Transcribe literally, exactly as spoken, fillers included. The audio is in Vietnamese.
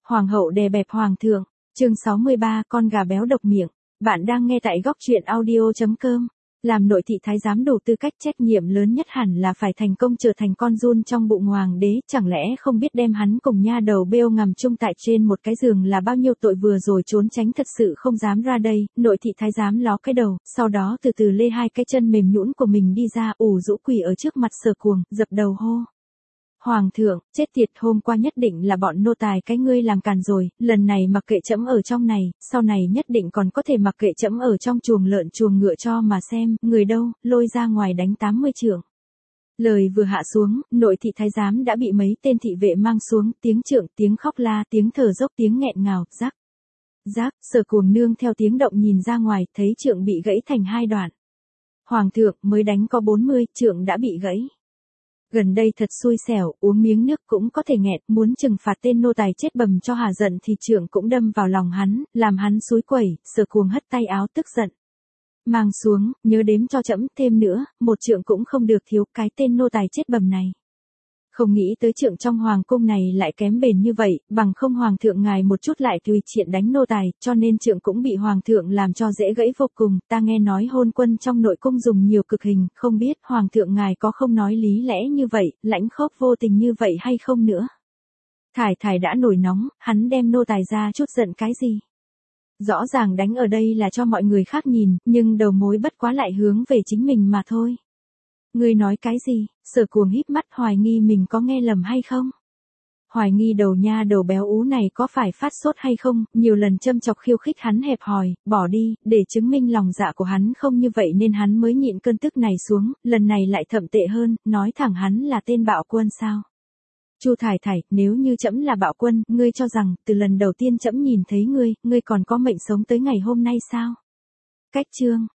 Hoàng hậu đè bẹp hoàng thượng, chương sáu mươi ba, con gà béo độc miệng. Bạn đang nghe tại góc truyện audio chấm com. Làm nội thị thái giám đủ tư cách, trách nhiệm lớn nhất hẳn là phải thành công trở thành con giun trong bụng hoàng đế, chẳng lẽ không biết đem hắn cùng nha đầu Bêu ngầm chung tại trên một cái giường là bao nhiêu tội, vừa rồi trốn tránh thật sự không dám ra đây. Nội thị thái giám ló cái đầu, sau đó từ từ lê hai cái chân mềm nhũn của mình đi ra, ủ rũ quỳ ở trước mặt Sở Cuồng, dập đầu hô: Hoàng thượng, chết tiệt, hôm qua nhất định là bọn nô tài cái ngươi làm càn rồi, lần này mặc kệ trẫm ở trong này, sau này nhất định còn có thể mặc kệ trẫm ở trong chuồng lợn chuồng ngựa cho mà xem, người đâu, lôi ra ngoài đánh tám mươi trượng. Lời vừa hạ xuống, nội thị thái giám đã bị mấy tên thị vệ mang xuống, tiếng trượng, tiếng khóc la, tiếng thở dốc, tiếng nghẹn ngào, rắc, rắc. Sở Cuồng nương theo tiếng động nhìn ra ngoài, thấy trượng bị gãy thành hai đoạn. Hoàng thượng, mới đánh có bốn mươi, trượng đã bị gãy. Gần đây thật xui xẻo, uống miếng nước cũng có thể nghẹt, muốn trừng phạt tên nô tài chết bầm cho hà giận thì trượng cũng đâm vào lòng hắn, làm hắn xúi quẩy. Sở Cuồng hất tay áo tức giận: Mang xuống, nhớ đếm cho trẫm, thêm nữa, một trượng cũng không được thiếu, cái tên nô tài chết bầm này. Không nghĩ tới trượng trong hoàng cung này lại kém bền như vậy, bằng không hoàng thượng ngài một chút lại tùy tiện đánh nô tài, cho nên trượng cũng bị hoàng thượng làm cho dễ gãy vô cùng. Ta nghe nói hôn quân trong nội cung dùng nhiều cực hình, không biết hoàng thượng ngài có không nói lý lẽ như vậy, lãnh khốc vô tình như vậy hay không nữa. Thải thải đã nổi nóng, hắn đem nô tài ra chút giận cái gì? Rõ ràng đánh ở đây là cho mọi người khác nhìn, nhưng đầu mối bất quá lại hướng về chính mình mà thôi. Ngươi nói cái gì? Sở Cuồng híp mắt hoài nghi mình có nghe lầm hay không. Hoài nghi đầu nha đầu béo ú này có phải phát sốt hay không, nhiều lần châm chọc khiêu khích hắn hẹp hòi, bỏ đi, để chứng minh lòng dạ của hắn không như vậy nên hắn mới nhịn cơn tức này xuống, lần này lại thậm tệ hơn, nói thẳng hắn là tên bạo quân sao. Chu Thải Thải, nếu như trẫm là bạo quân, ngươi cho rằng, từ lần đầu tiên trẫm nhìn thấy ngươi, ngươi còn có mệnh sống tới ngày hôm nay sao? Cách chương